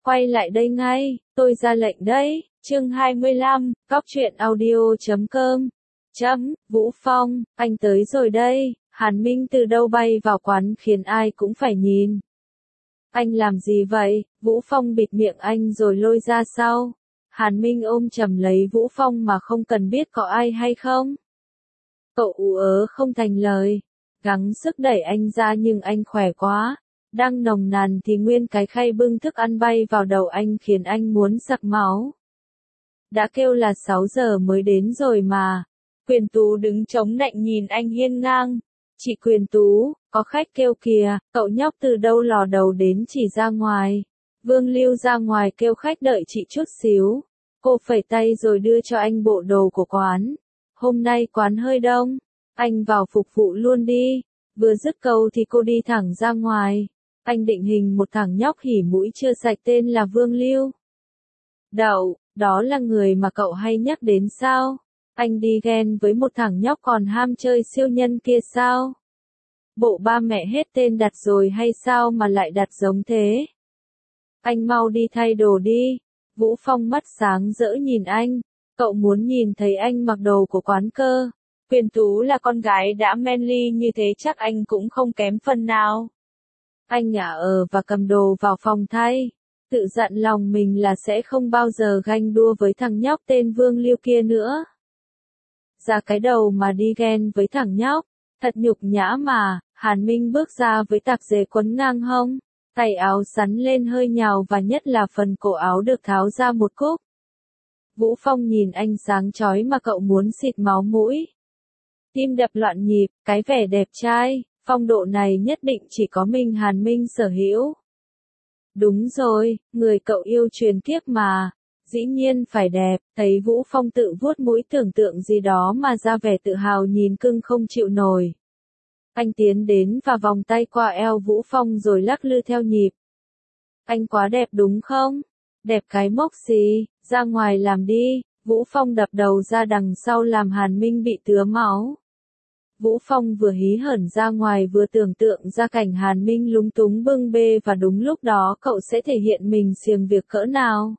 Quay lại đây ngay, tôi ra lệnh đấy. Chương 25, Cóc truyện audio.com. Vũ Phong, anh tới rồi đây. Hàn Minh từ đâu bay vào quán khiến ai cũng phải nhìn. Anh làm gì vậy? Vũ Phong bịt miệng anh rồi lôi ra sau. Hàn Minh ôm chầm lấy Vũ Phong mà không cần biết có ai hay không. Cậu ú ớ không thành lời. Gắng sức đẩy anh ra nhưng anh khỏe quá. Đang nồng nàn thì nguyên cái khay bưng thức ăn bay vào đầu anh khiến anh muốn sặc máu. Đã kêu là 6 giờ mới đến rồi mà. Quyền Tú đứng chống nạnh nhìn anh hiên ngang. Chị Quyền Tú, có khách kêu kìa, cậu nhóc từ đâu lò đầu đến chỉ ra ngoài. Vương Lưu ra ngoài kêu khách đợi chị chút xíu. Cô phẩy tay rồi đưa cho anh bộ đồ của quán. Hôm nay quán hơi đông, anh vào phục vụ luôn đi. Vừa dứt câu thì cô đi thẳng ra ngoài. Anh định hình một thằng nhóc hỉ mũi chưa sạch tên là Vương Lưu. Đậu, đó là người mà cậu hay nhắc đến sao? Anh đi ghen với một thằng nhóc còn ham chơi siêu nhân kia sao? Bộ ba mẹ hết tên đặt rồi hay sao mà lại đặt giống thế? Anh mau đi thay đồ đi. Vũ Phong mắt sáng rỡ nhìn anh. Cậu muốn nhìn thấy anh mặc đồ của quán cơ. Quyền Tú là con gái đã manly như thế chắc anh cũng không kém phần nào. Anh nhả và cầm đồ vào phòng thay. Tự dặn lòng mình là sẽ không bao giờ ganh đua với thằng nhóc tên Vương Lưu kia nữa. Ra cái đầu mà đi ghen với thằng nhóc. Thật nhục nhã mà. Hàn Minh bước ra với tạp dề quấn ngang hông. Tay áo sắn lên hơi nhào và nhất là phần cổ áo được tháo ra một cúc. Vũ Phong nhìn anh sáng chói mà cậu muốn xịt máu mũi. Tim đập loạn nhịp, cái vẻ đẹp trai, phong độ này nhất định chỉ có mình Hàn Minh sở hữu. Đúng rồi, người cậu yêu truyền kiếp mà, dĩ nhiên phải đẹp, thấy Vũ Phong tự vuốt mũi tưởng tượng gì đó mà ra vẻ tự hào nhìn cưng không chịu nổi. Anh tiến đến và vòng tay qua eo Vũ Phong rồi lắc lư theo nhịp. Anh quá đẹp đúng không? Đẹp cái mốc gì, ra ngoài làm đi. Vũ Phong đập đầu ra đằng sau làm Hàn Minh bị tứa máu. Vũ Phong vừa hí hởn ra ngoài vừa tưởng tượng ra cảnh Hàn Minh lúng túng bưng bê và đúng lúc đó cậu sẽ thể hiện mình xiềng việc cỡ nào.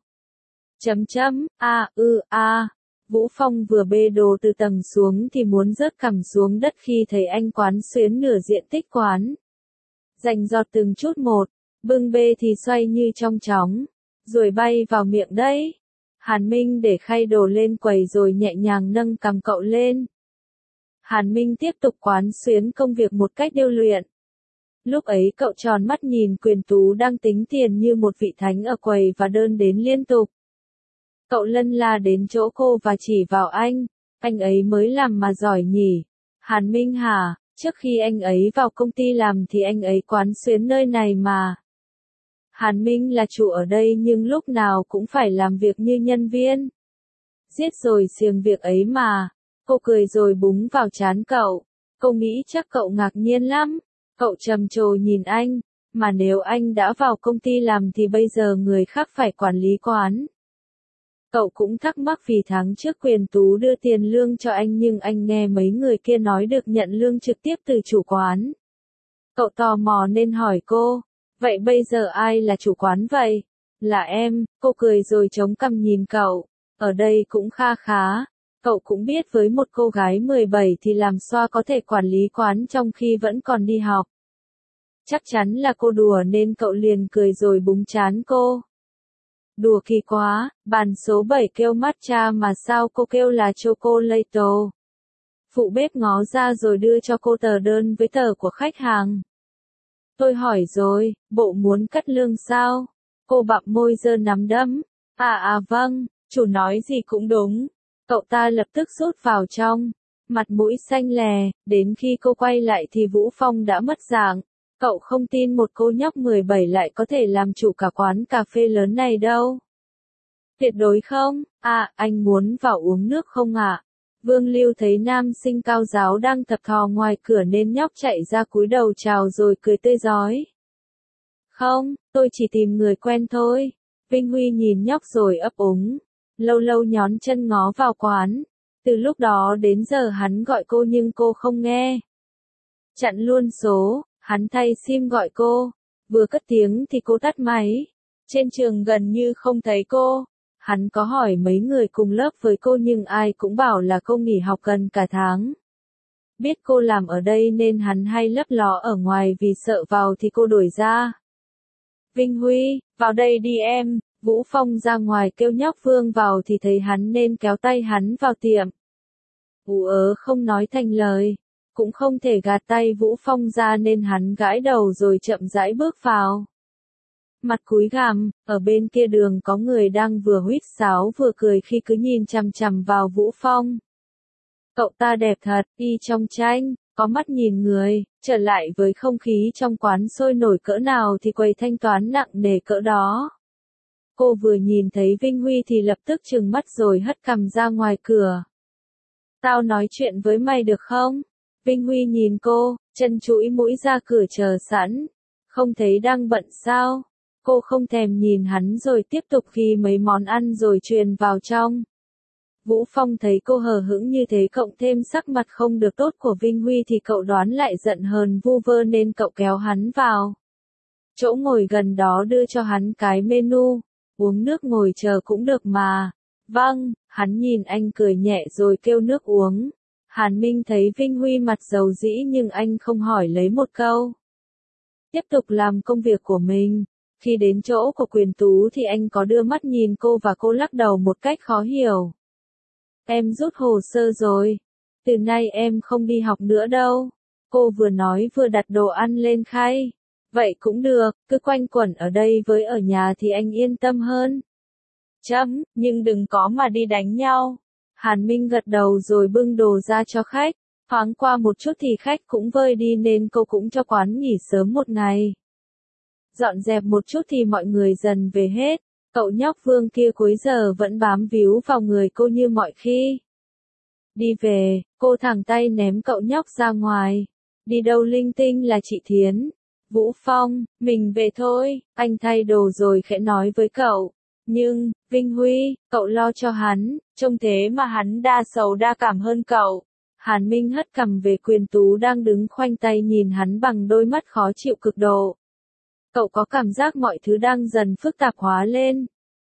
Vũ Phong vừa bê đồ từ tầng xuống thì muốn rớt cằm xuống đất khi thấy anh quán xuyến nửa diện tích quán. Rành giọt từng chút một, bưng bê thì xoay như trong chóng, rồi bay vào miệng đấy. Hàn Minh để khay đồ lên quầy rồi nhẹ nhàng nâng cằm cậu lên. Hàn Minh tiếp tục quán xuyến công việc một cách điêu luyện. Lúc ấy cậu tròn mắt nhìn Quyền Tú đang tính tiền như một vị thánh ở quầy và đơn đến liên tục. Cậu lân la đến chỗ cô và chỉ vào anh ấy mới làm mà giỏi nhỉ. Hàn Minh hả, trước khi anh ấy vào công ty làm thì anh ấy quán xuyến nơi này mà. Hàn Minh là chủ ở đây nhưng lúc nào cũng phải làm việc như nhân viên. Giết rồi xiềng việc ấy mà. Cô cười rồi búng vào trán cậu. Cô nghĩ chắc cậu ngạc nhiên lắm. Cậu trầm trồ nhìn anh. Mà nếu anh đã vào công ty làm thì bây giờ người khác phải quản lý quán. Cậu cũng thắc mắc vì tháng trước Quyền Tú đưa tiền lương cho anh nhưng anh nghe mấy người kia nói được nhận lương trực tiếp từ chủ quán. Cậu tò mò nên hỏi cô. Vậy bây giờ ai là chủ quán vậy? Là em. Cô cười rồi chống cằm nhìn cậu. Ở đây cũng kha khá. Cậu cũng biết với một cô gái 17 thì làm sao có thể quản lý quán trong khi vẫn còn đi học. Chắc chắn là cô đùa nên cậu liền cười rồi búng trán cô. Đùa kỳ quá, bàn số 7 kêu matcha mà sao cô kêu là chocolate. Phụ bếp ngó ra rồi đưa cho cô tờ đơn với tờ của khách hàng. Tôi hỏi rồi, bộ muốn cắt lương sao? Cô bặm môi giơ nắm đấm. Vâng, chủ nói gì cũng đúng. Cậu ta lập tức rút vào trong. Mặt mũi xanh lè, đến khi cô quay lại thì Vũ Phong đã mất dạng. Cậu không tin một cô nhóc 17 lại có thể làm chủ cả quán cà phê lớn này đâu. Tuyệt đối không. Anh muốn vào uống nước không ạ? Vương Lưu thấy nam sinh cao giáo đang tập thò ngoài cửa nên nhóc chạy ra cúi đầu chào rồi cười tươi rói. Không, tôi chỉ tìm người quen thôi. Vinh Huy nhìn nhóc rồi ấp úng. Lâu lâu nhón chân ngó vào quán. Từ lúc đó đến giờ hắn gọi cô nhưng cô không nghe. Chặn luôn số, hắn thay sim gọi cô. Vừa cất tiếng thì cô tắt máy. Trên trường gần như không thấy cô. Hắn có hỏi mấy người cùng lớp với cô nhưng ai cũng bảo là cô nghỉ học gần cả tháng. Biết cô làm ở đây nên hắn hay lấp ló ở ngoài vì sợ vào thì cô đuổi ra. Vinh Huy, vào đây đi em. Vũ Phong ra ngoài kêu nhóc Vương vào thì thấy hắn nên kéo tay hắn vào tiệm. Ú không nói thành lời, cũng không thể gạt tay Vũ Phong ra nên hắn gãi đầu rồi chậm rãi bước vào. Mặt cúi gằm, ở bên kia đường có người đang vừa huýt sáo vừa cười khi cứ nhìn chằm chằm vào Vũ Phong. Cậu ta đẹp thật, y trong tranh, có mắt nhìn người, trở lại với không khí trong quán sôi nổi cỡ nào thì quầy thanh toán nặng nề cỡ đó. Cô vừa nhìn thấy Vinh Huy thì lập tức trừng mắt rồi hất cằm ra ngoài cửa. Tao nói chuyện với mày được không? Vinh Huy nhìn cô, chân chúi mũi ra cửa chờ sẵn. Không thấy đang bận sao? Cô không thèm nhìn hắn rồi tiếp tục ghi mấy món ăn rồi truyền vào trong. Vũ Phong thấy cô hờ hững như thế cộng thêm sắc mặt không được tốt của Vinh Huy thì cậu đoán lại giận hờn vu vơ nên cậu kéo hắn vào. Chỗ ngồi gần đó đưa cho hắn cái menu, uống nước ngồi chờ cũng được mà. Vâng, hắn nhìn anh cười nhẹ rồi kêu nước uống. Hàn Minh thấy Vinh Huy mặt dầu dĩ nhưng anh không hỏi lấy một câu. Tiếp tục làm công việc của mình. Khi đến chỗ của Quyền Tú thì anh có đưa mắt nhìn cô và cô lắc đầu một cách khó hiểu. Em rút hồ sơ rồi. Từ nay em không đi học nữa đâu. Cô vừa nói vừa đặt đồ ăn lên khay. Vậy cũng được, cứ quanh quẩn ở đây với ở nhà thì anh yên tâm hơn. Nhưng đừng có mà đi đánh nhau. Hàn Minh gật đầu rồi bưng đồ ra cho khách. Thoáng qua một chút thì khách cũng vơi đi nên cô cũng cho quán nghỉ sớm một ngày. Dọn dẹp một chút thì mọi người dần về hết. Cậu nhóc Vương kia cuối giờ vẫn bám víu vào người cô như mọi khi. Đi về, cô thẳng tay ném cậu nhóc ra ngoài. Đi đâu linh tinh là chị Thiến. Vũ Phong, mình về thôi, anh thay đồ rồi khẽ nói với cậu. Nhưng, Vinh Huy, cậu lo cho hắn, trông thế mà hắn đa sầu đa cảm hơn cậu. Hàn Minh hất cằm về Quyền Tú đang đứng khoanh tay nhìn hắn bằng đôi mắt khó chịu cực độ. Cậu có cảm giác mọi thứ đang dần phức tạp hóa lên.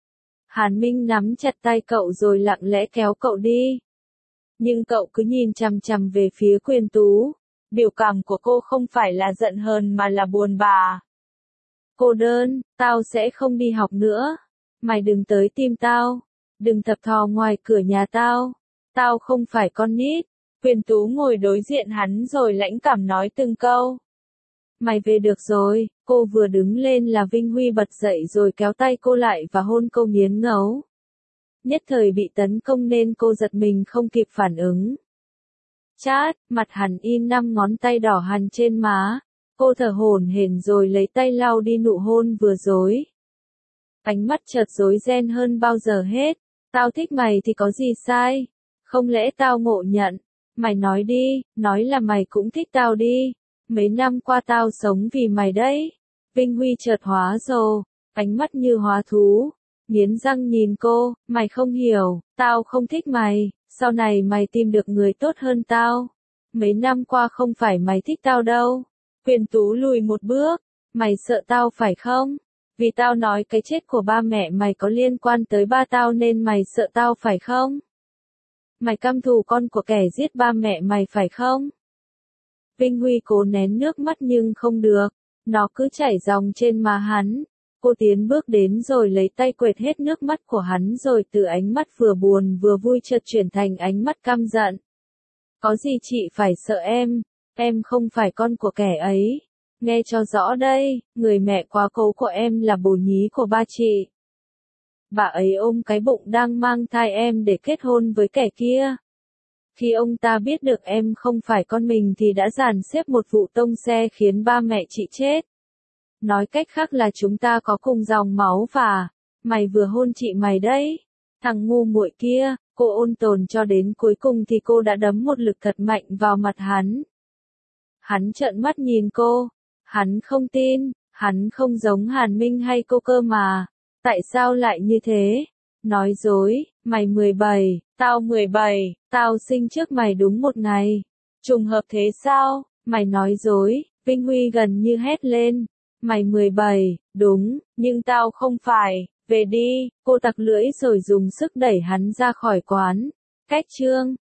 Hàn Minh nắm chặt tay cậu rồi lặng lẽ kéo cậu đi. Nhưng cậu cứ nhìn chằm chằm về phía Quyền Tú. Biểu cảm của cô không phải là giận hờn mà là buồn bã. Cô đơn, tao sẽ không đi học nữa. Mày đừng tới tìm tao. Đừng thập thò ngoài cửa nhà tao. Tao không phải con nít. Quyền Tú ngồi đối diện hắn rồi lãnh cảm nói từng câu. Mày về được rồi. Cô vừa đứng lên là Vinh Huy bật dậy rồi kéo tay cô lại và hôn cô nghiến ngấu. Nhất thời bị tấn công nên cô giật mình không kịp phản ứng. Chát, mặt hắn in 5 ngón tay đỏ hằn trên má. Cô thở hổn hển rồi lấy tay lau đi nụ hôn vừa rồi. Ánh mắt chợt rối ren hơn bao giờ hết. Tao thích mày thì có gì sai? Không lẽ tao ngộ nhận? Mày nói đi, nói là mày cũng thích tao đi. Mấy năm qua tao sống vì mày đấy. Vinh Huy chợt hóa rồ, ánh mắt như hóa thú. Nghiến răng nhìn cô, mày không hiểu, tao không thích mày. Sau này mày tìm được người tốt hơn tao. Mấy năm qua không phải mày thích tao đâu. Quyền Tú lùi một bước. Mày sợ tao phải không? Vì tao nói cái chết của ba mẹ mày có liên quan tới ba tao nên mày sợ tao phải không? Mày căm thù con của kẻ giết ba mẹ mày phải không? Vinh Huy cố nén nước mắt nhưng không được. Nó cứ chảy ròng trên má hắn. Cô tiến bước đến rồi lấy tay quệt hết nước mắt của hắn rồi từ ánh mắt vừa buồn vừa vui chợt chuyển thành ánh mắt căm giận. Có gì chị phải sợ em không phải con của kẻ ấy. Nghe cho rõ đây, người mẹ quá cố của em là bồ nhí của ba chị. Bà ấy ôm cái bụng đang mang thai em để kết hôn với kẻ kia. Khi ông ta biết được em không phải con mình thì đã dàn xếp một vụ tông xe khiến ba mẹ chị chết. Nói cách khác là chúng ta có cùng dòng máu và mày vừa hôn chị mày đấy. Thằng ngu muội kia, cô ôn tồn cho đến cuối cùng thì cô đã đấm một lực thật mạnh vào mặt hắn. Hắn trợn mắt nhìn cô. Hắn không tin, hắn không giống Hàn Minh hay cô cơ mà. Tại sao lại như thế? Nói dối, mày 17, tao 17, tao sinh trước mày đúng một ngày. Trùng hợp thế sao? Mày nói dối, Vinh Huy gần như hét lên. Mày 17, đúng, nhưng tao không phải, về đi, cô tặc lưỡi rồi dùng sức đẩy hắn ra khỏi quán. Cách chương